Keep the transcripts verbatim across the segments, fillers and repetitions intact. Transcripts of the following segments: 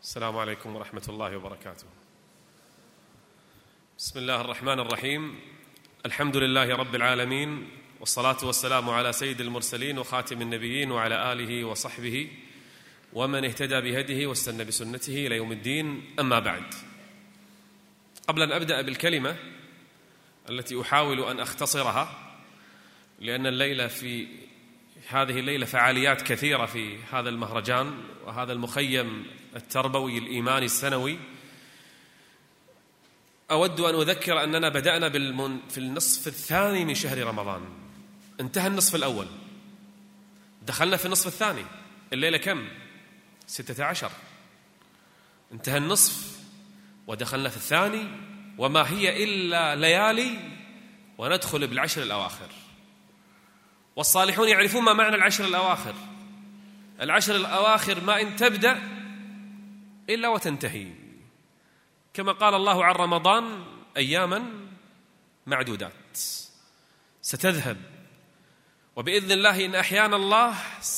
السلام عليكم ورحمة الله وبركاته. بسم الله الرحمن الرحيم. الحمد لله رب العالمين، والصلاة والسلام على سيد المرسلين وخاتم النبيين وعلى آله وصحبه ومن اهتدى بهديه واستنى بسنته إلى يوم الدين. أما بعد، قبل أن أبدأ بالكلمة التي أحاول أن أختصرها، لأن الليلة في هذه الليلة فعاليات كثيرة في هذا المهرجان وهذا المخيم التربوي الإيماني السنوي، أود أن أذكر أننا بدأنا بالمن... في النصف الثاني من شهر رمضان. انتهى النصف الأول، دخلنا في النصف الثاني. الليلة كم؟ ستة عشر. انتهى النصف ودخلنا في الثاني، وما هي إلا ليالي وندخل بالعشر الأواخر. والصالحون يعرفون ما معنى العشر الأواخر. العشر الأواخر ما إن تبدأ إلا وتنتهي، كما قال الله عن رمضان: أياما معدودات، ستذهب، وبإذن الله إن أحيانا الله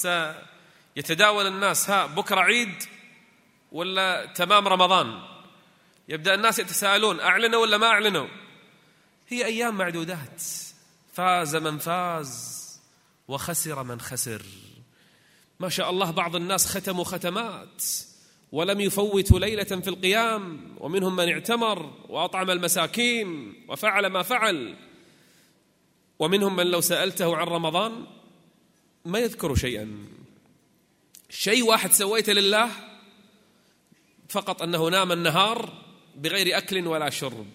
سيتداول الناس، ها بكرة عيد ولا تمام رمضان؟ يبدأ الناس يتساءلون: أعلنوا ولا ما أعلنوا؟ هي أيام معدودات. فاز من فاز وخسر من خسر. ما شاء الله، بعض الناس ختموا ختمات ولم يفوتوا ليلة في القيام، ومنهم من اعتمر وأطعم المساكين وفعل ما فعل، ومنهم من لو سألته عن رمضان ما يذكر شيئا. شيء واحد سويته لله فقط، أنه نام النهار بغير أكل ولا شرب،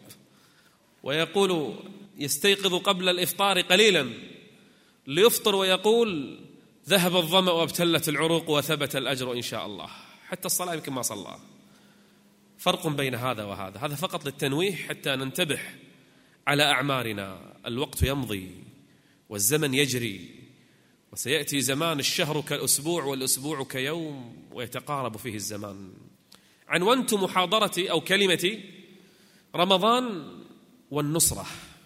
ويقول يستيقظ قبل الإفطار قليلا ليفطر ويقول: ذهب الظمأ وابتلت العروق وثبت الأجر إن شاء الله. حتى الصلاة يمكن ما صلى. فرق بين هذا وهذا. هذا فقط للتنويه حتى ننتبه على أعمارنا. الوقت يمضي والزمن يجري، وسيأتي زمان الشهر كالأسبوع والأسبوع كيوم، ويتقارب فيه الزمان. عنونت محاضرتي أو كلمتي: رمضان والنصرة.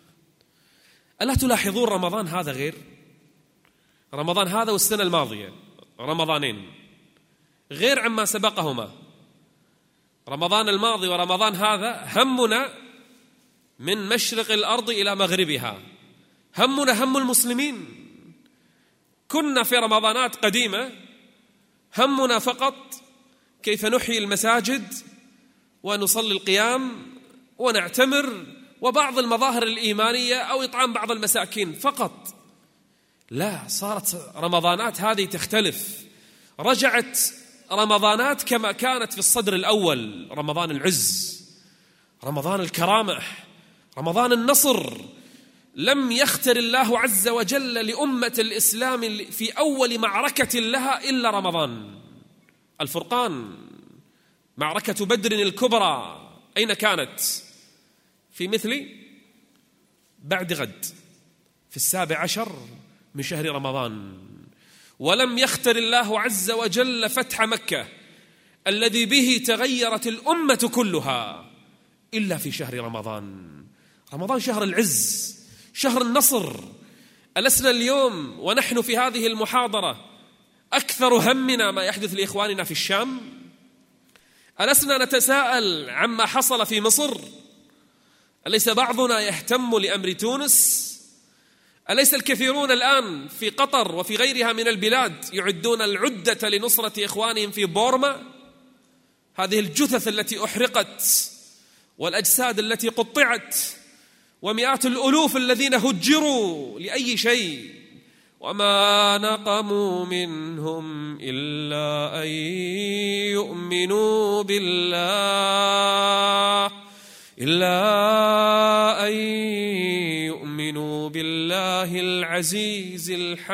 ألا تلاحظون رمضان هذا غير رمضان هذا والسنة الماضية؟ رمضانين غير عما سبقهما. رمضان الماضي ورمضان هذا همنا من مشرق الأرض إلى مغربها، همنا هم المسلمين. كنا في رمضانات قديمة همنا فقط كيف نحيي المساجد ونصلي القيام ونعتمر وبعض المظاهر الإيمانية أو إطعام بعض المساكين فقط. لا، صارت رمضانات هذه تختلف. رجعت رمضانات كما كانت في الصدر الأول: رمضان العز، رمضان الكرامة، رمضان النصر. لم يختر الله عز وجل لأمة الإسلام في أول معركة لها إلا رمضان. الفرقان، معركة بدر الكبرى، أين كانت؟ في مثل بعد غد، في السابع عشر من شهر رمضان. ولم يختر الله عز وجل فتح مكة الذي به تغيرت الأمة كلها إلا في شهر رمضان. رمضان شهر العز، شهر النصر. ألسنا اليوم ونحن في هذه المحاضرة أكثر همنا ما يحدث لإخواننا في الشام؟ ألسنا نتساءل عما حصل في مصر؟ أليس بعضنا يهتم لأمر تونس؟ أليس الكثيرون الآن في قطر وفي غيرها من البلاد يعدون العدة لنصرة إخوانهم في بورما؟ هذه الجثث التي أحرقت والأجساد التي قطعت ومئات الألوف الذين هجروا لأي شيء. وما نقموا منهم إلا أن يؤمنوا بالله إلا أن يؤمنوا بالله العزيز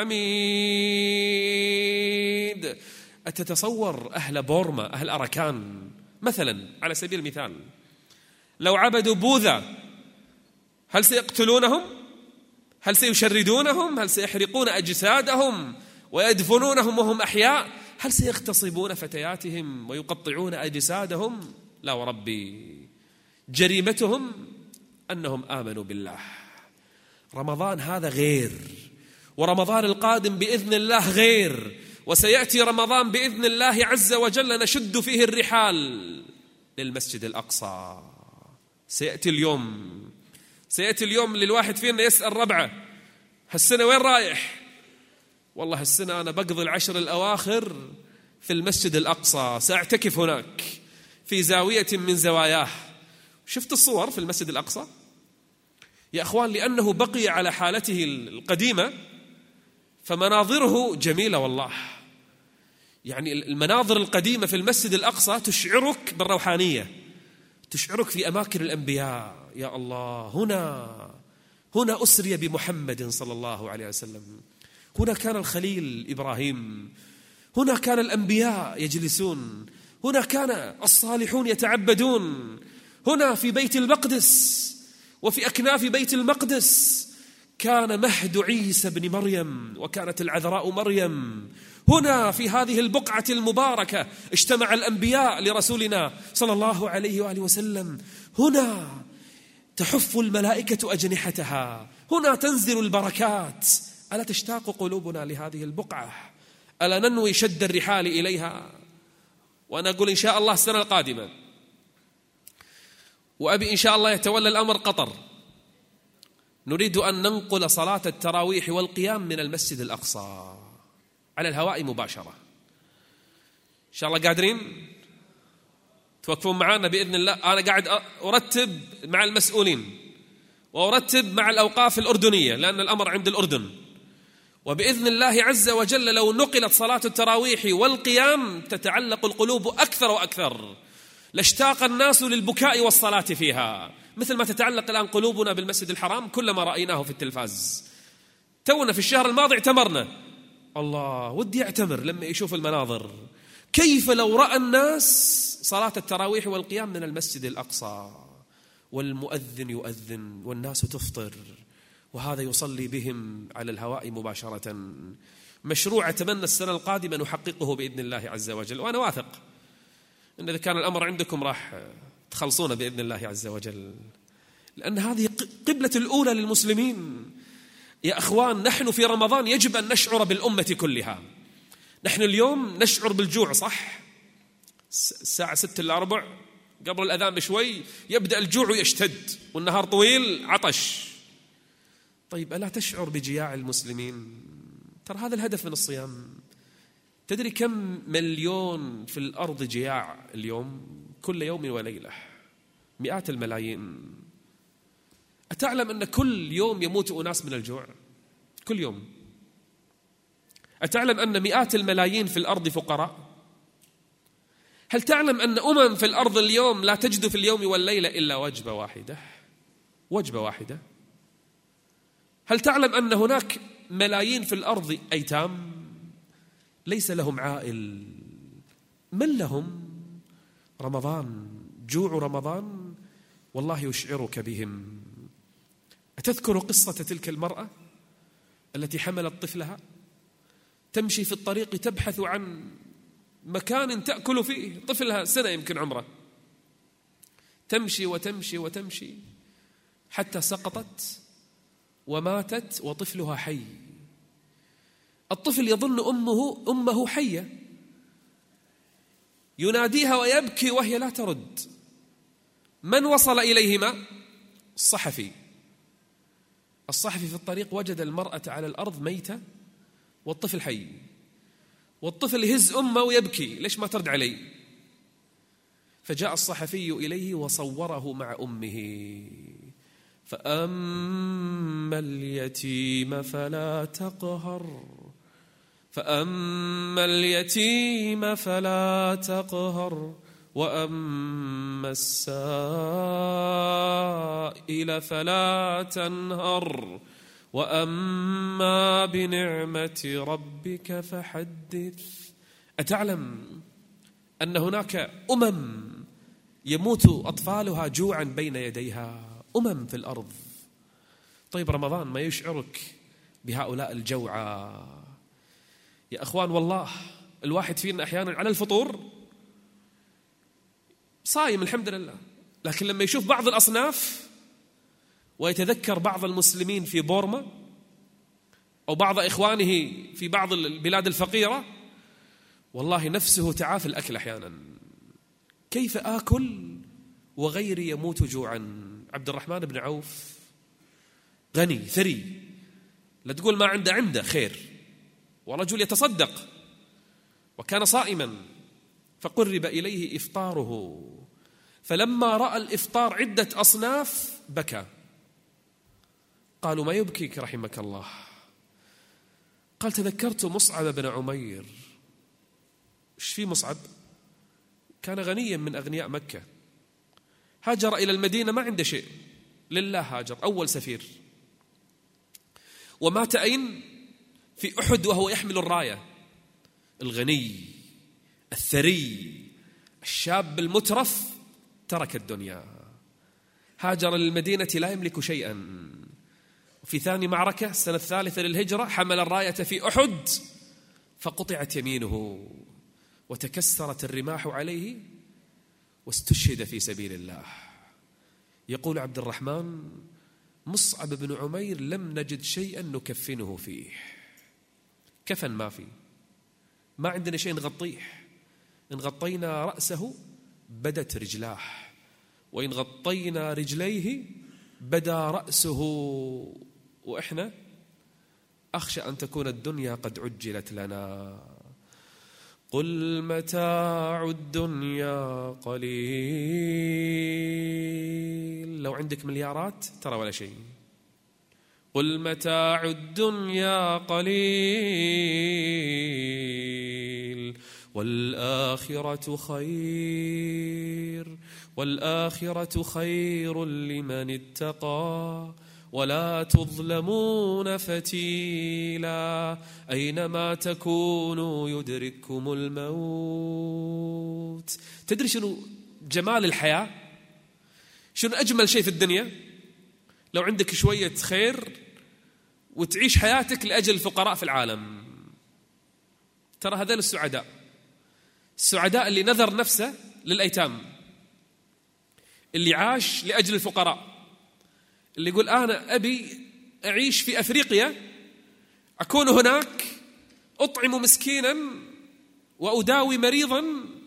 الحميد. أتتصور أهل بورما، أهل أراكان مثلا على سبيل المثال، لو عبدوا بوذا هل سيقتلونهم؟ هل سيشردونهم؟ هل سيحرقون أجسادهم ويدفنونهم وهم أحياء؟ هل سيغتصبون فتياتهم ويقطعون أجسادهم؟ لا وربي، جريمتهم أنهم آمنوا بالله. رمضان هذا غير، ورمضان القادم بإذن الله غير، وسيأتي رمضان بإذن الله عز وجل نشد فيه الرحال للمسجد الأقصى. سيأتي اليوم سيأتي اليوم للواحد فينا يسأل ربعه هالسنة وين رايح؟ والله هالسنة أنا بقضي العشر الأواخر في المسجد الأقصى، سأعتكف هناك في زاوية من زواياه. شفت الصور في المسجد الأقصى يا أخوان؟ لأنه بقي على حالته القديمة فمناظره جميلة والله. يعني المناظر القديمة في المسجد الأقصى تشعرك بالروحانية، تشعرك في أماكن الأنبياء. يا الله، هنا هنا أسري بمحمد صلى الله عليه وسلم، هنا كان الخليل إبراهيم، هنا كان الأنبياء يجلسون، هنا كان الصالحون يتعبدون، هنا في بيت المقدس وفي أكناف بيت المقدس كان مهد عيسى بن مريم وكانت العذراء مريم. هنا في هذه البقعة المباركة اجتمع الأنبياء لرسولنا صلى الله عليه وآله وسلم. هنا تحف الملائكة أجنحتها، هنا تنزل البركات. ألا تشتاق قلوبنا لهذه البقعة؟ ألا ننوي شد الرحال إليها؟ وأنا أقول إن شاء الله السنة القادمة، وأبي إن شاء الله يتولى الأمر قطر، نريد أن ننقل صلاة التراويح والقيام من المسجد الأقصى على الهواء مباشرة. إن شاء الله قادرين توقفون معنا بإذن الله. أنا قاعد أرتب مع المسؤولين وأرتب مع الأوقاف الأردنية لأن الأمر عند الأردن، وبإذن الله عز وجل لو نقلت صلاة التراويح والقيام تتعلق القلوب أكثر وأكثر، لاشتاق الناس للبكاء والصلاة فيها مثل ما تتعلق الآن قلوبنا بالمسجد الحرام كلما رأيناه في التلفاز. تونا في الشهر الماضي اعتمرنا، الله ودي اعتمر لما يشوف المناظر. كيف لو رأى الناس صلاة التراويح والقيام من المسجد الأقصى والمؤذن يؤذن والناس تفطر وهذا يصلي بهم على الهواء مباشرة. مشروع أتمنى السنة القادمة نحققه بإذن الله عز وجل، وأنا واثق إن إذا كان الأمر عندكم راح تخلصون بإذن الله عز وجل، لأن هذه قبلة الأولى للمسلمين. يا أخوان، نحن في رمضان يجب أن نشعر بالأمة كلها. نحن اليوم نشعر بالجوع، صح؟ الساعة ستة إلا ربع قبل الأذان بشوي يبدأ الجوع يشتد والنهار طويل عطش. طيب ألا تشعر بجياع المسلمين؟ ترى هذا الهدف من الصيام. تدري كم مليون في الأرض جياع اليوم كل يوم وليلة؟ مئات الملايين. أتعلم أن كل يوم يموت أناس من الجوع؟ كل يوم. أتعلم أن مئات الملايين في الأرض فقراء؟ هل تعلم أن أمم في الأرض اليوم لا تجد في اليوم والليلة إلا وجبة واحدة؟ وجبة واحدة. هل تعلم أن هناك ملايين في الأرض أيتام ليس لهم عائل؟ من لهم؟ رمضان، جوع رمضان والله يشعرك بهم. أتذكر قصة تلك المرأة التي حملت طفلها تمشي في الطريق تبحث عن مكان تأكل فيه، طفلها سنة يمكن عمره، تمشي وتمشي وتمشي حتى سقطت وماتت وطفلها حي. الطفل يظن أمه أمه حية، يناديها ويبكي وهي لا ترد. من وصل إليهما؟ الصحفي. الصحفي في الطريق وجد المرأة على الأرض ميتة والطفل حي، والطفل يهز أمه ويبكي، ليش ما ترد علي؟ فجاء الصحفي إليه وصوره مع أمه. فأما اليتيم فلا تقهر فأما اليتيم فلا تقهر وأما السائل فلا تنهر وأما بنعمة ربك فحدث. أتعلم أن هناك أمم يموت أطفالها جوعا بين يديها؟ أمم في الأرض. طيب رمضان ما يشعرك بهؤلاء الجوعى؟ يا أخوان والله الواحد فينا أحيانا على الفطور صايم الحمد لله، لكن لما يشوف بعض الأصناف ويتذكر بعض المسلمين في بورما أو بعض إخوانه في بعض البلاد الفقيرة والله نفسه تعافى الأكل أحيانا. كيف آكل وغيري يموت جوعا؟ عبد الرحمن بن عوف غني ثري، لا تقول ما عنده، عنده خير، ورجل يتصدق وكان صائما، فقرب إليه إفطاره، فلما رأى الإفطار عدة أصناف بكى. قالوا ما يبكيك رحمك الله؟ قال تذكرت مصعب بن عمير. ايش في مصعب؟ كان غنيا من أغنياء مكة، هاجر إلى المدينة ما عنده شيء، لله هاجر، أول سفير، ومات أين؟ في أحد وهو يحمل الراية. الغني الثري الشاب المترف ترك الدنيا، هاجر للمدينة لا يملك شيئا. في ثاني معركة السنة الثالثة للهجرة حمل الراية في أحد فقطعت يمينه وتكسرت الرماح عليه واستشهد في سبيل الله. يقول عبد الرحمن مصعب بن عمير لم نجد شيئا نكفنه فيه، كفن ما في، ما عندنا شيء نغطيه، إن غطينا رأسه بدت رجلاه، وإن غطينا رجليه بدا رأسه، وإحنا أخشى أن تكون الدنيا قد عجلت لنا. قل متاع الدنيا قليل، لو عندك مليارات ترى ولا شيء. قل متاع الدنيا قليل والآخرة خير، والآخرة خير لمن اتقى ولا تظلمون فتيلا، أينما تكونوا يدرككم الموت. تدري شنو جمال الحياة؟ شنو أجمل شيء في الدنيا؟ لو عندك شوية خير وتعيش حياتك لأجل الفقراء في العالم. ترى هذول السعداء، السعداء اللي نذر نفسه للأيتام، اللي عاش لأجل الفقراء، اللي يقول أنا أبي أعيش في أفريقيا، أكون هناك أطعم مسكينا وأداوي مريضا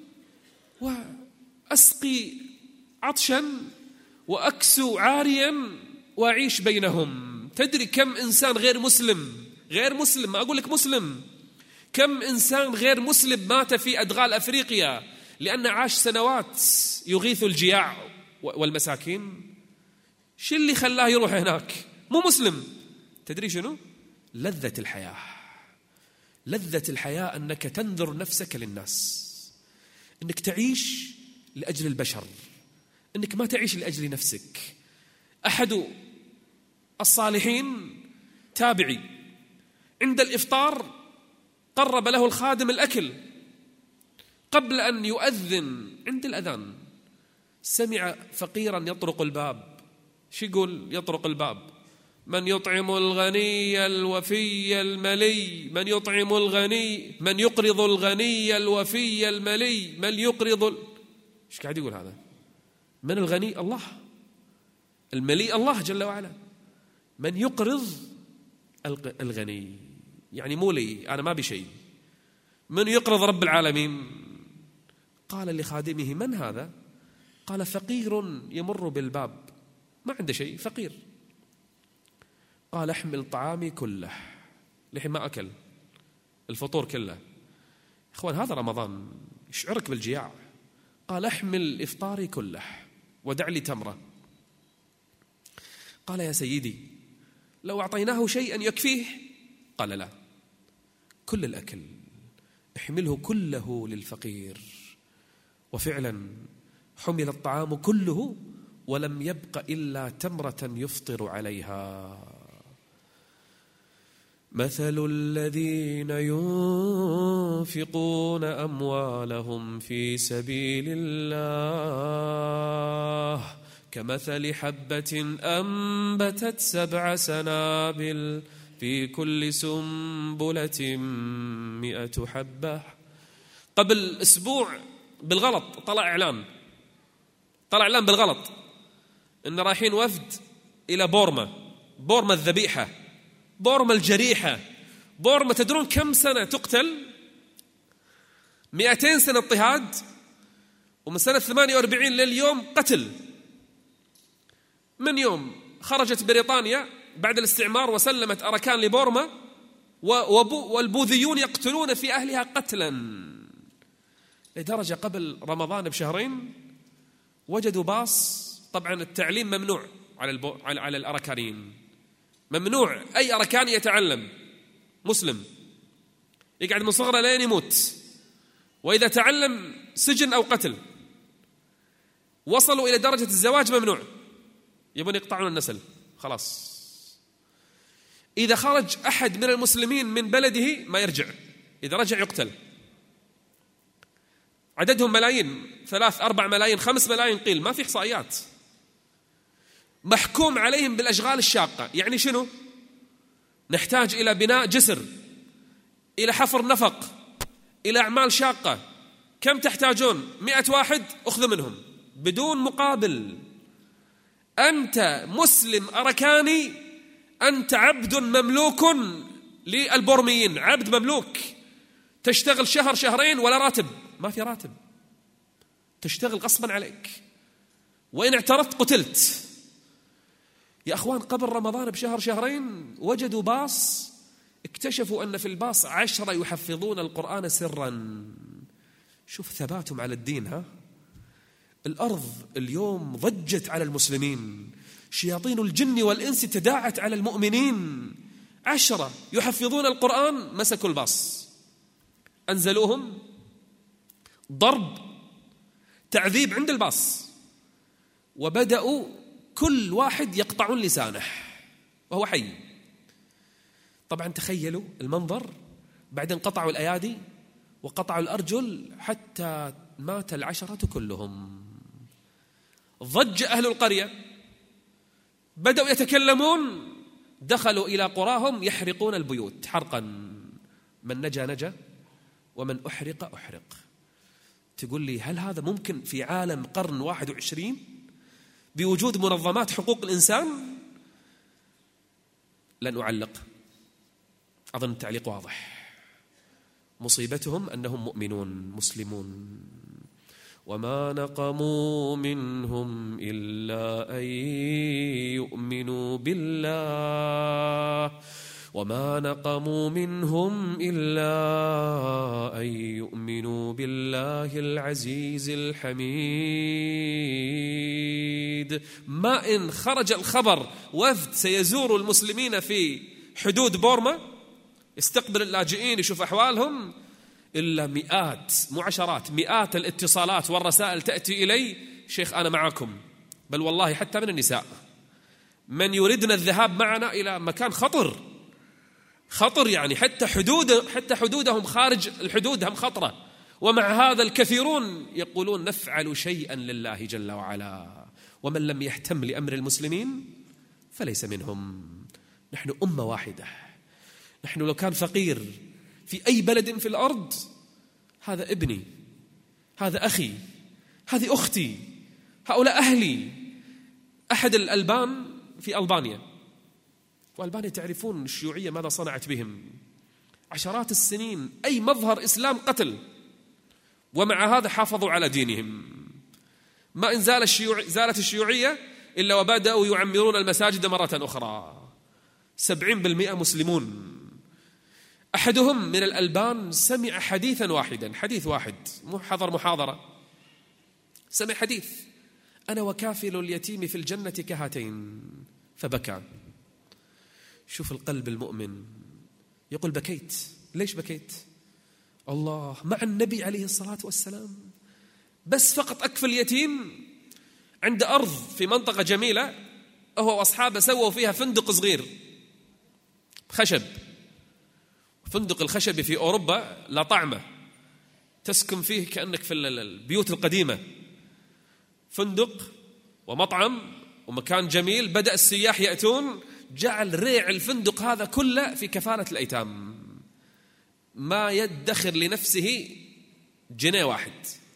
وأسقي عطشا وأكسو عاريا وأعيش بينهم. تدري كم إنسان غير مسلم، غير مسلم، ما أقول لك مسلم، كم إنسان غير مسلم مات في أدغال أفريقيا لأنه عاش سنوات يغيث الجياع والمساكين؟ شو اللي خلاه يروح هناك؟ مو مسلم. تدري شنو؟ لذة الحياة. لذة الحياة أنك تنذر نفسك للناس، أنك تعيش لأجل البشر، أنك ما تعيش لأجل نفسك. أحد الصالحين تابعي عند الإفطار قرب له الخادم الأكل، قبل أن يؤذن عند الأذان سمع فقيرا يطرق الباب. شو يقول يطرق الباب؟ من يطعم الغني الوفي الملي، من يطعم الغني، من يقرض الغني الوفي الملي، من يقرض ال... ايش قاعد يقول هذا؟ من الغني؟ الله. الملي الله جل وعلا. من يقرض الغني يعني مو لي، أنا ما بشيء. من يقرض رب العالمين؟ قال لخادمه من هذا؟ قال فقير يمر بالباب ما عنده شيء، فقير. قال احمل طعامي كله، لحين ما أكل الفطور كله. إخوان هذا رمضان يشعرك بالجياع. قال احمل إفطاري كله ودع لي تمرة. قال يا سيدي لو أعطيناه شيئا يكفيه؟ قال لا، كل الأكل احمله كله للفقير. وفعلا حمل الطعام كله ولم يبق إلا تمرة يفطر عليها. مثل الذين ينفقون أموالهم في سبيل الله كمثل حبة أنبتت سبع سنابل في كل سنبلة مئة حبة. قبل أسبوع بالغلط طلع إعلان طلع إعلان بالغلط إن رايحين وفد إلى بورما، بورما الذبيحة، بورما الجريحة، بورما تدرون كم سنة تقتل؟ مئتين سنة اضطهاد، ومن سنة ثمانية وأربعين لليوم قتل. من يوم خرجت بريطانيا بعد الاستعمار وسلمت أراكان لبورما، والبوذيون يقتلون في أهلها قتلا، لدرجة قبل رمضان بشهرين وجدوا باص. طبعا التعليم ممنوع على البو... على على الأراكانيين، ممنوع أي أراكاني يتعلم مسلم، يقعد من صغره لين يموت، وإذا تعلم سجن أو قتل. وصلوا إلى درجة الزواج ممنوع، يبون يقطعون النسل خلاص. إذا خرج أحد من المسلمين من بلده ما يرجع، إذا رجع يقتل. عددهم ملايين، ثلاث أربع ملايين خمس ملايين قيل، ما في إحصائيات. محكوم عليهم بالأشغال الشاقة. يعني شنو؟ نحتاج إلى بناء جسر، إلى حفر نفق، إلى أعمال شاقة. كم تحتاجون؟ مئة واحد، أخذ منهم بدون مقابل. أنت مسلم أركاني، أنت عبد مملوك للبورميين، عبد مملوك. تشتغل شهر شهرين ولا راتب، ما في راتب، تشتغل غصبا عليك، وإن اعترضت قتلت. يا أخوان قبل رمضان بشهر شهرين وجدوا باص، اكتشفوا أن في الباص عشرة يحفظون القرآن سرا. شوف ثباتهم على الدين. ها الأرض اليوم ضجت على المسلمين، شياطين الجن والإنس تداعت على المؤمنين. عشرة يحفظون القرآن مسكوا الباص، أنزلوهم، ضرب، تعذيب عند الباص، وبدأوا كل واحد يقطعون لسانه وهو حي. طبعا تخيلوا المنظر، بعدين قطعوا الأيادي وقطعوا الأرجل حتى مات العشرة كلهم. ضج أهل القرية، بدأوا يتكلمون، دخلوا إلى قراهم يحرقون البيوت حرقا. من نجا نجا ومن أحرق أحرق. تقول لي هل هذا ممكن في عالم قرن واحد وعشرين بوجود منظمات حقوق الإنسان؟ لن أعلق، أظن التعليق واضح. مصيبتهم أنهم مؤمنون مسلمون. وما نقموا منهم إلا أن يؤمنوا بالله وما نقموا منهم إلا أن يؤمنوا بالله العزيز الحميد. ما إن خرج الخبر وفد سيزور المسلمين في حدود بورما يستقبل اللاجئين يشوف أحوالهم، إلا مئات مو عشرات مئات الاتصالات والرسائل تأتي إلي: شيخ أنا معكم. بل والله حتى من النساء من يريدن الذهاب معنا إلى مكان خطر خطر يعني حتى حدود حتى حدودهم خارج الحدود هم خطرة. ومع هذا الكثيرون يقولون نفعل شيئا لله جل وعلا. ومن لم يهتم لأمر المسلمين فليس منهم. نحن أمة واحدة. نحن لو كان فقير في أي بلد في الأرض، هذا ابني، هذا أخي، هذه أختي، هؤلاء أهلي. أحد الألبان في ألبانيا، وألبانيا تعرفون الشيوعية ماذا صنعت بهم، عشرات السنين أي مظهر إسلام قتل، ومع هذا حافظوا على دينهم. ما إن زال الشيوع زالت الشيوعية إلا وبدأوا يعمرون المساجد مرة أخرى. سبعين بالمئة مسلمون. أحدهم من الألبان سمع حديثا واحدا، حديث واحد، حضر محاضرة، سمع حديث: أنا وكافل اليتيم في الجنة كهاتين، فبكى. شوف القلب المؤمن. يقول: بكيت. ليش بكيت؟ الله مع النبي عليه الصلاة والسلام، بس فقط أكفل اليتيم عند أرض في منطقة جميلة، هو وأصحابه سووا فيها فندق صغير خشب. فندق الخشب في أوروبا لا طعمة، تسكن فيه كأنك في البيوت القديمة. فندق ومطعم ومكان جميل. بدأ السياح يأتون، جعل ريع الفندق هذا كله في كفالة الأيتام، ما يدخر لنفسه جنيه واحد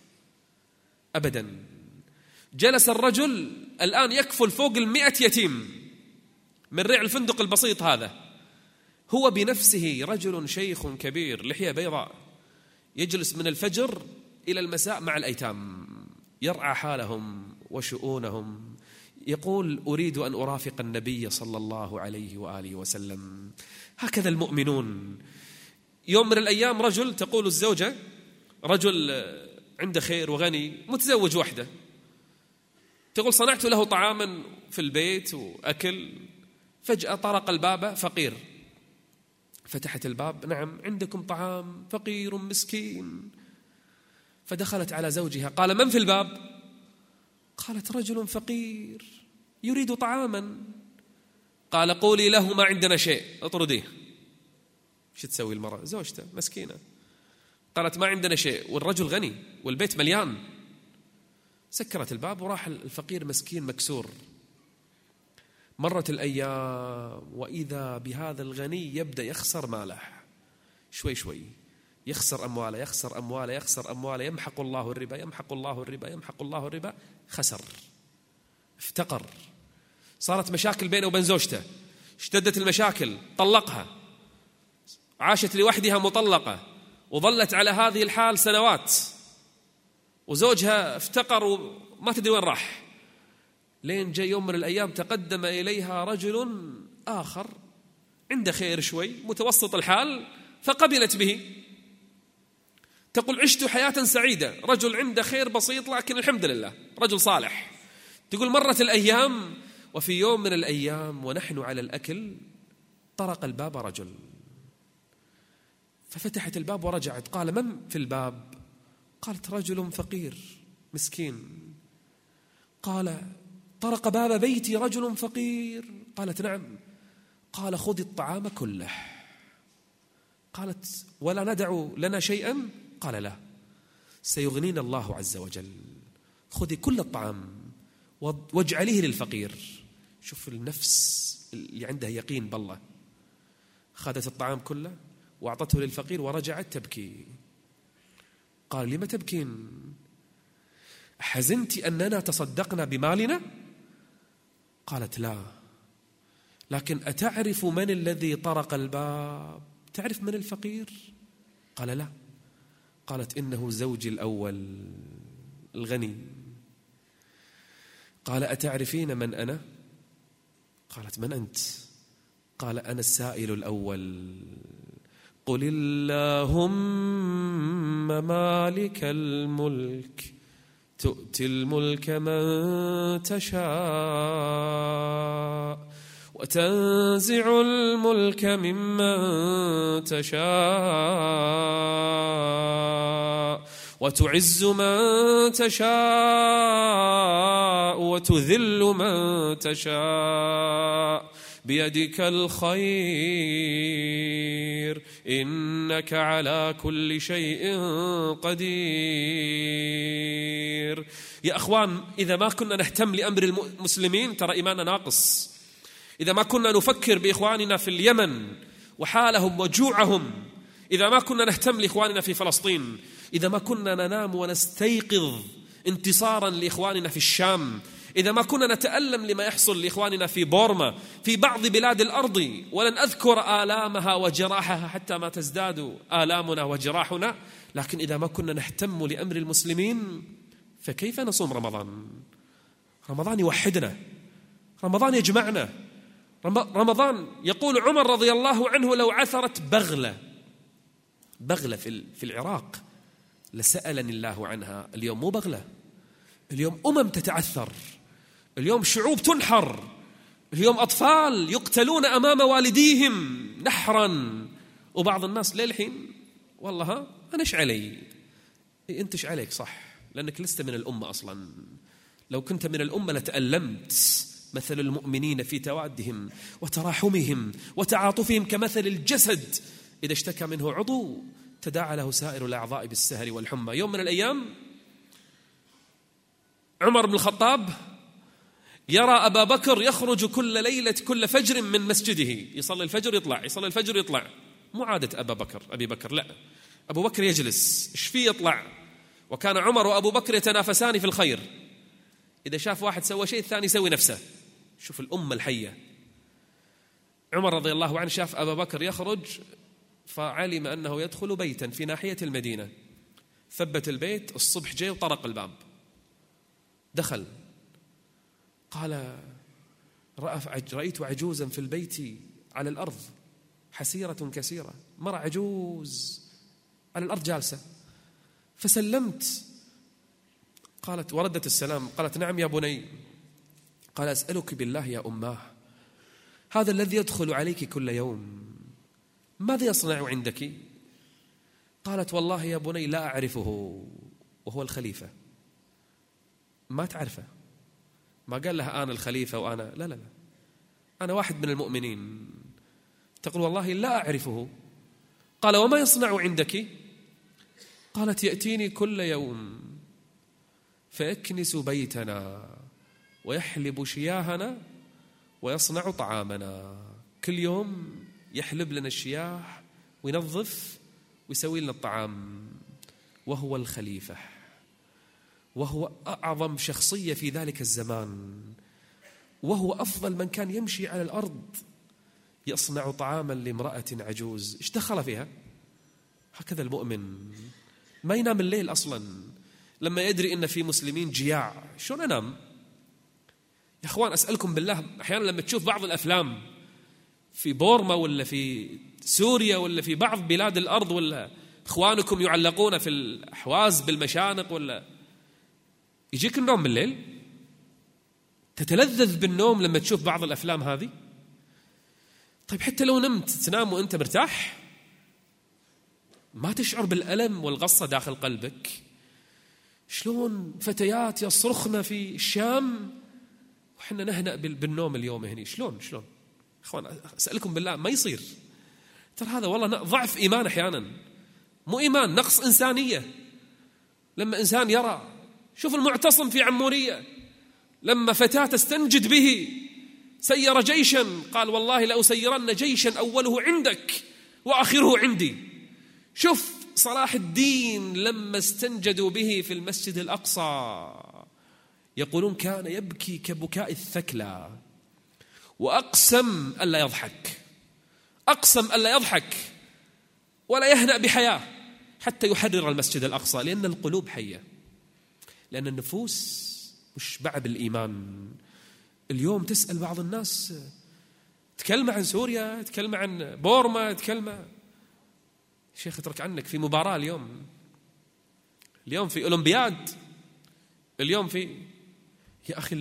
أبدا. جلس الرجل الآن يكفل فوق المئة يتيم من ريع الفندق البسيط هذا. هو بنفسه رجل شيخ كبير، لحية بيضاء، يجلس من الفجر إلى المساء مع الأيتام يرعى حالهم وشؤونهم، يقول أريد أن أرافق النبي صلى الله عليه وآله وسلم. هكذا المؤمنون. يوم من الأيام رجل، تقول الزوجة، رجل عنده خير وغني متزوج وحده، تقول صنعت له طعاما في البيت وأكل، فجأة طرق الباب فقير، فتحت الباب، نعم عندكم طعام، فقير مسكين. فدخلت على زوجها، قال من في الباب؟ قالت رجل فقير يريد طعاما. قال قولي له ما عندنا شيء، اطرديه. ايش تسوي المرأة؟ زوجته مسكينة قالت ما عندنا شيء والرجل غني والبيت مليان. سكرت الباب وراح الفقير مسكين مكسور. مرت الأيام وإذا بهذا الغني يبدأ يخسر ماله شوي شوي، يخسر أمواله يخسر أمواله يخسر أمواله، يمحق الله الربا يمحق الله الربا يمحق الله الربا. خسر، افتقر، صارت مشاكل بينه وبين زوجته، اشتدت المشاكل، طلقها، عاشت لوحدها مطلقة، وظلت على هذه الحال سنوات، وزوجها افتقر وما تدري وين راح. لين جاء يوم من الأيام تقدم إليها رجل آخر عنده خير شوي متوسط الحال فقبلت به. تقول عشت حياة سعيدة، رجل عنده خير بسيط لكن الحمد لله رجل صالح. تقول مرت الأيام وفي يوم من الأيام ونحن على الأكل طرق الباب رجل، ففتحت الباب ورجعت، قال من في الباب؟ قالت رجل فقير مسكين. قال طرق باب بيتي رجل فقير؟ قالت نعم. قال خذ الطعام كله. قالت ولا ندع لنا شيئا؟ قال لا، سيغنينا الله عز وجل، خذي كل الطعام واجعليه للفقير. شوف النفس اللي عندها يقين بالله، خذت الطعام كله وأعطته للفقير ورجعت تبكي. قال لما تبكين؟ حزنت أننا تصدقنا بمالنا؟ قالت لا، لكن أتعرف من الذي طرق الباب؟ تعرف من الفقير؟ قال لا. قالت إنه زوجي الأول الغني. قال أتعرفين من أنا؟ قالت من أنت؟ قال أنا السائل الأول. قل اللهم مالك الملك تؤتي الملك من تشاء وتنزع الملك ممن تشاء وتعز من تشاء وتذل من تشاء بيدك الخير إنك على كل شيء قدير. يا أخوان، إذا ما كنا نهتم لأمر المسلمين ترى إيماننا ناقص. إذا ما كنا نفكر بإخواننا في اليمن وحالهم وجوعهم، إذا ما كنا نهتم لإخواننا في فلسطين، إذا ما كنا ننام ونستيقظ انتصارا لإخواننا في الشام، إذا ما كنا نتألم لما يحصل لإخواننا في بورما، في بعض بلاد الأرض، ولن أذكر آلامها وجراحها حتى ما تزداد آلامنا وجراحنا، لكن إذا ما كنا نهتم لأمر المسلمين فكيف نصوم رمضان؟ رمضان يوحدنا، رمضان يجمعنا، رمضان يقول عمر رضي الله عنه لو عثرت بغلة بغلة في العراق لسألني الله عنها. اليوم مو بغلة، اليوم أمم تتعثر، اليوم شعوب تنحر، اليوم أطفال يقتلون أمام والديهم نحرا، وبعض الناس للحين والله ها أنا إيش علي؟ أنت إيش عليك؟ صح، لأنك لست من الأمة أصلا. لو كنت من الأمة لتألمت. مثل المؤمنين في توادهم وتراحمهم وتعاطفهم كمثل الجسد إذا اشتكى منه عضو تداعى له سائر الأعضاء بالسهر والحمى. يوم من الأيام عمر بن الخطاب يرى أبا بكر يخرج كل ليلة كل فجر من مسجده، يصلي الفجر يطلع، يصلي الفجر يطلع. مو عادة أبا بكر أبي بكر، لا، أبو بكر يجلس، إيش فيه يطلع. وكان عمر وأبو بكر يتنافسان في الخير، إذا شاف واحد سوى شيء الثاني يسوي نفسه. شوف الأمة الحية. عمر رضي الله عنه شاف أبا بكر يخرج فعلم أنه يدخل بيتا في ناحية المدينة، ثبت البيت، الصبح جاي وطرق الباب، دخل قال رأيت عجوزا في البيت على الأرض حسيرة كسيرة، مرة عجوز على الأرض جالسة، فسلمت. قالت وردت السلام، قالت نعم يا بني. قال أسألك بالله يا أماه، هذا الذي يدخل عليك كل يوم ماذا يصنع عندك؟ قالت والله يا بني لا أعرفه، وهو الخليفة. ما تعرفه، ما قال لها أنا الخليفة وأنا لا لا لا أنا واحد من المؤمنين. تقول والله لا أعرفه. قال وما يصنع عندك؟ قالت يأتيني كل يوم فيكنس بيتنا ويحلب شياهنا ويصنع طعامنا. كل يوم يحلب لنا الشياه وينظف ويسوي لنا الطعام، وهو الخليفة، وهو أعظم شخصية في ذلك الزمان، وهو أفضل من كان يمشي على الأرض، يصنع طعاما لامرأة عجوز. إيش دخل فيها؟ هكذا المؤمن ما ينام الليل أصلا لما يدري إن في مسلمين جياع. شلون أنام يا أخوان؟ أسألكم بالله، أحيانا لما تشوف بعض الأفلام في بورما ولا في سوريا ولا في بعض بلاد الأرض، ولا إخوانكم يعلقون في الأحواز بالمشانق، ولا يجيك النوم بالليل؟ تتلذذ بالنوم لما تشوف بعض الأفلام هذه؟ طيب حتى لو نمت تنام وأنت مرتاح؟ ما تشعر بالألم والغصة داخل قلبك؟ شلون فتيات يصرخن في الشام وحنا نهنأ بالنوم اليوم هني؟ شلون شلون أخوان؟ أسألكم بالله ما يصير. ترى هذا والله ضعف إيمان أحيانا، مو إيمان، نقص إنسانية. لما إنسان يرى، شوف المعتصم في عمورية لما فتاة تستنجد به سير جيشا، قال والله لأسيرن جيشا أوله عندك وآخره عندي. شوف صلاح الدين لما استنجدوا به في المسجد الأقصى، يقولون كان يبكي كبكاء الثكلى، وأقسم ألا يضحك، أقسم ألا يضحك ولا يهنأ بحياة حتى يحرر المسجد الأقصى، لأن القلوب حية، لأن النفوس مشبعة بالإيمان. اليوم تسأل بعض الناس، تكلم عن سوريا، تكلم عن بورما، تكلم شيخ اترك عنك، في مباراة اليوم، اليوم في أولمبياد، اليوم في، يا أخي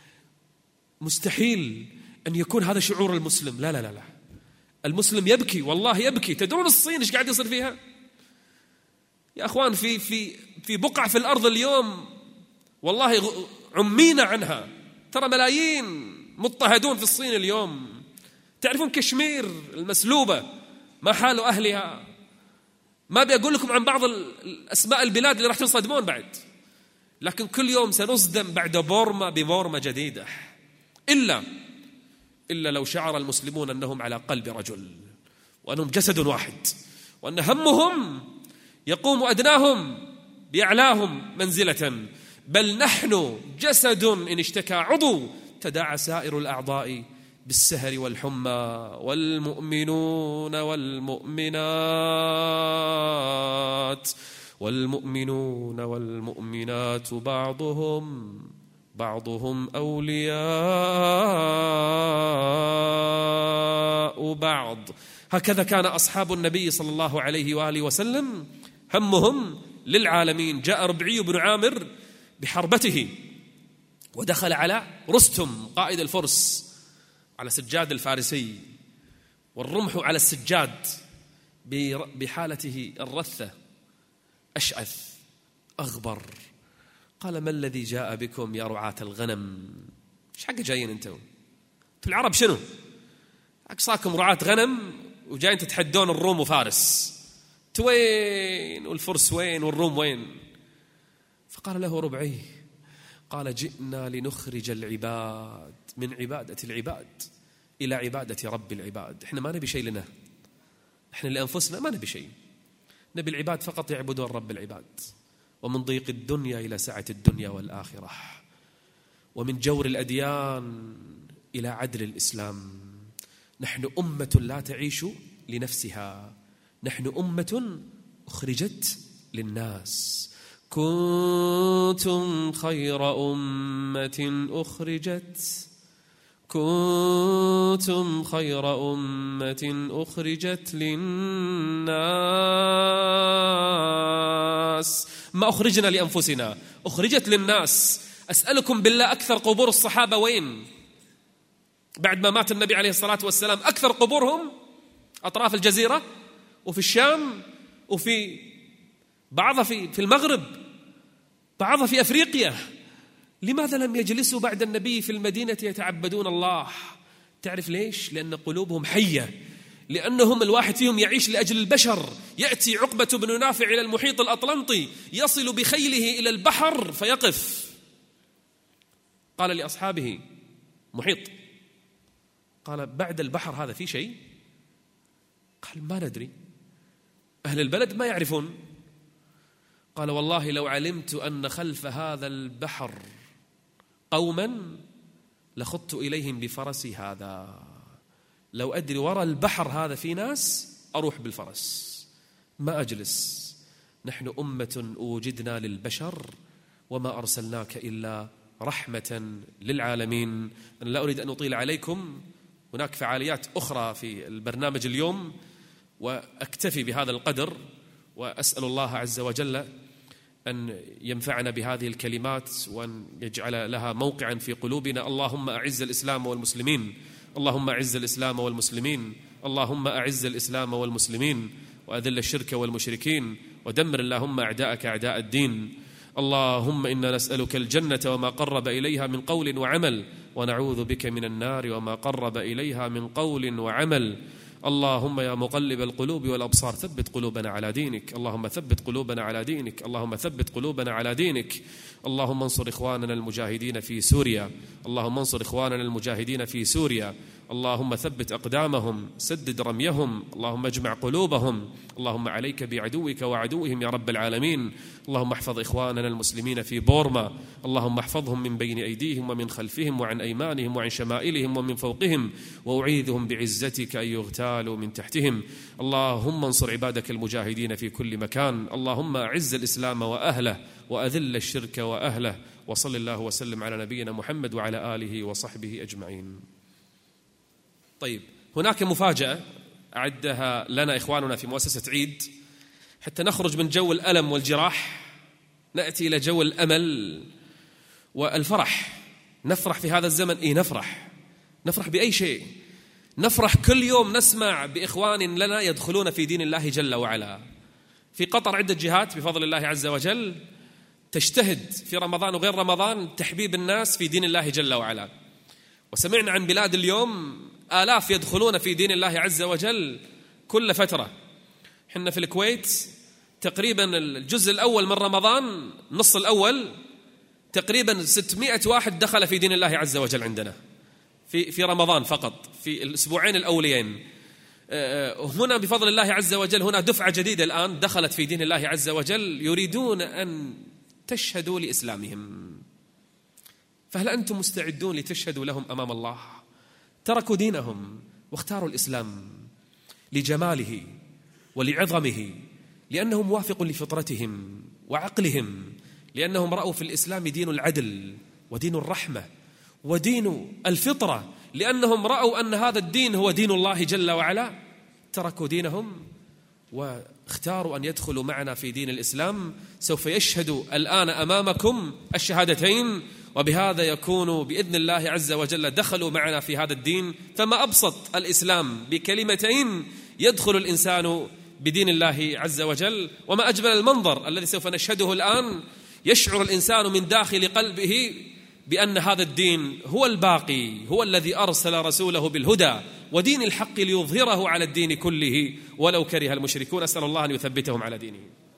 مستحيل أن يكون هذا شعور المسلم. لا لا لا لا المسلم يبكي، والله يبكي. تدرون الصين إيش قاعد يصير فيها يا أخوان؟ في في في بقعة في الأرض اليوم والله عمينا عنها. ترى ملايين مضطهدون في الصين اليوم. تعرفون كشمير المسلوبة ما حال أهلها؟ ما بيقول لكم عن بعض الأسماء البلاد اللي راح تنصدمون بعد، لكن كل يوم سنصدم بعد بورما ببورما جديدة. إلا إلا لو شعر المسلمون أنهم على قلب رجل، وأنهم جسد واحد، وأن همهم يقوم أدناهم بأعلاهم منزلة. بل نحن جسد إن اشتكى عضو تداعى سائر الأعضاء بالسهر والحمى. والمؤمنون والمؤمنات والمؤمنون والمؤمنات بعضهم بعضهم أولياء بعض. هكذا كان أصحاب النبي صلى الله عليه وآله وسلم همهم للعالمين. جاء ربعي بن عامر بحربته ودخل على رستم قائد الفرس على سجاد الفارسي، والرمح على السجاد بحالته الرثة، أشعث أغبر. قال ما الذي جاء بكم يا رعاة الغنم؟ ايش حق جايين انتم؟ في العرب شنو؟ أقصاكم رعاة غنم وجايين تتحدون الروم وفارس. توين والفرس وين والروم وين؟ فقال له ربعي، قال جئنا لنخرج العباد من عبادة العباد إلى عبادة رب العباد. احنا ما نبي شيء لنا، احنا لأنفسنا ما نبي شيء، نبي العباد فقط يعبدون رب العباد. ومن ضيق الدنيا إلى سعة الدنيا والآخرة، ومن جور الأديان إلى عدل الإسلام. نحن أمة لا تعيش لنفسها، نحن أمة أخرجت للناس كنتم خير أمة أخرجت كنتم خير أمة أخرجت للناس. ما أخرجنا لأنفسنا، أخرجت للناس. أسألكم بالله، أكثر قبور الصحابة وين؟ بعد ما مات النبي عليه الصلاة والسلام أكثر قبورهم أطراف الجزيرة وفي الشام وفي بعضها في في المغرب، بعضها في أفريقيا. لماذا لم يجلسوا بعد النبي في المدينة يتعبدون الله؟ تعرف ليش؟ لأن قلوبهم حية، لأنهم الواحد فيهم يعيش لأجل البشر. يأتي عقبة بن نافع إلى المحيط الأطلنطي، يصل بخيله إلى البحر فيقف. قال لأصحابه: محيط. قال: بعد البحر هذا في شيء؟ قال: ما ندري، أهل البلد ما يعرفون. قال: والله لو علمت أن خلف هذا البحر قوما لخضت إليهم بفرسي هذا. لو أدري وراء البحر هذا في ناس أروح بالفرس، ما أجلس. نحن أمة أوجدنا للبشر وما أرسلناك إلا رحمة للعالمين. أنا لا أريد أن أطيل عليكم، هناك فعاليات أخرى في البرنامج اليوم، وأكتفي بهذا القدر، وأسأل الله عز وجل أن ينفعنا بهذه الكلمات وأن يجعل لها موقعا في قلوبنا. اللهم أعز الإسلام والمسلمين، اللهم أعز الإسلام والمسلمين، اللهم أعز الإسلام والمسلمين، وأذل الشرك والمشركين، ودمر اللهم أعداءك أعداء الدين. اللهم إنا نسألك الجنة وما قرب إليها من قول وعمل، ونعوذ بك من النار وما قرب إليها من قول وعمل. اللهم يا مقلب القلوب والأبصار ثبت قلوبنا على دينك، اللهم ثبت قلوبنا على دينك، اللهم ثبت قلوبنا على دينك. اللهم انصر إخواننا المجاهدين في سوريا، اللهم انصر إخواننا المجاهدين في سوريا، اللهم ثبت أقدامهم، سدد رميهم، اللهم اجمع قلوبهم. اللهم عليك بعدوك وعدوهم يا رب العالمين. اللهم احفظ إخواننا المسلمين في بورما، اللهم احفظهم من بين أيديهم ومن خلفهم وعن أيمانهم وعن شمائلهم ومن فوقهم، وأعيذهم بعزتك أن يغتالوا من تحتهم. اللهم انصر عبادك المجاهدين في كل مكان. اللهم أعز الإسلام وأهله وأذل الشرك وأهله. وصل الله وسلم على نبينا محمد وعلى آله وصحبه أجمعين. طيب، هناك مفاجأة أعدها لنا إخواننا في مؤسسة عيد حتى نخرج من جو الألم والجراح، نأتي إلى جو الأمل والفرح. نفرح في هذا الزمن، إيه نفرح نفرح بأي شيء. نفرح كل يوم نسمع بإخوان لنا يدخلون في دين الله جل وعلا. في قطر عدة جهات بفضل الله عز وجل تجتهد في رمضان وغير رمضان تحبيب الناس في دين الله جل وعلا. وسمعنا عن بلاد اليوم آلاف يدخلون في دين الله عز وجل كل فترة. حنا في الكويت تقريبا الجزء الأول من رمضان، نص الأول تقريبا ستمائة واحد دخل في دين الله عز وجل عندنا في في رمضان فقط، في الأسبوعين الأوليين. هنا بفضل الله عز وجل هنا دفعة جديدة الآن دخلت في دين الله عز وجل، يريدون أن تشهدوا لإسلامهم. فهل أنتم مستعدون لتشهدوا لهم أمام الله؟ تركوا دينهم واختاروا الإسلام لجماله ولعظمه، لأنه موافق لفطرتهم وعقلهم، لأنهم رأوا في الإسلام دين العدل ودين الرحمة ودين الفطرة، لأنهم رأوا أن هذا الدين هو دين الله جل وعلا. تركوا دينهم واختاروا أن يدخلوا معنا في دين الإسلام. سوف يشهد الآن أمامكم الشهادتين، وبهذا يكون بإذن الله عز وجل دخلوا معنا في هذا الدين. فما أبسط الإسلام بكلمتين يدخل الإنسان بدين الله عز وجل. وما أجمل المنظر الذي سوف نشهده الآن، يشعر الإنسان من داخل قلبه بأن هذا الدين هو الباقي، هو الذي أرسل رسوله بالهدى ودين الحق ليظهره على الدين كله ولو كره المشركون. أسأل الله أن يثبتهم على دينه.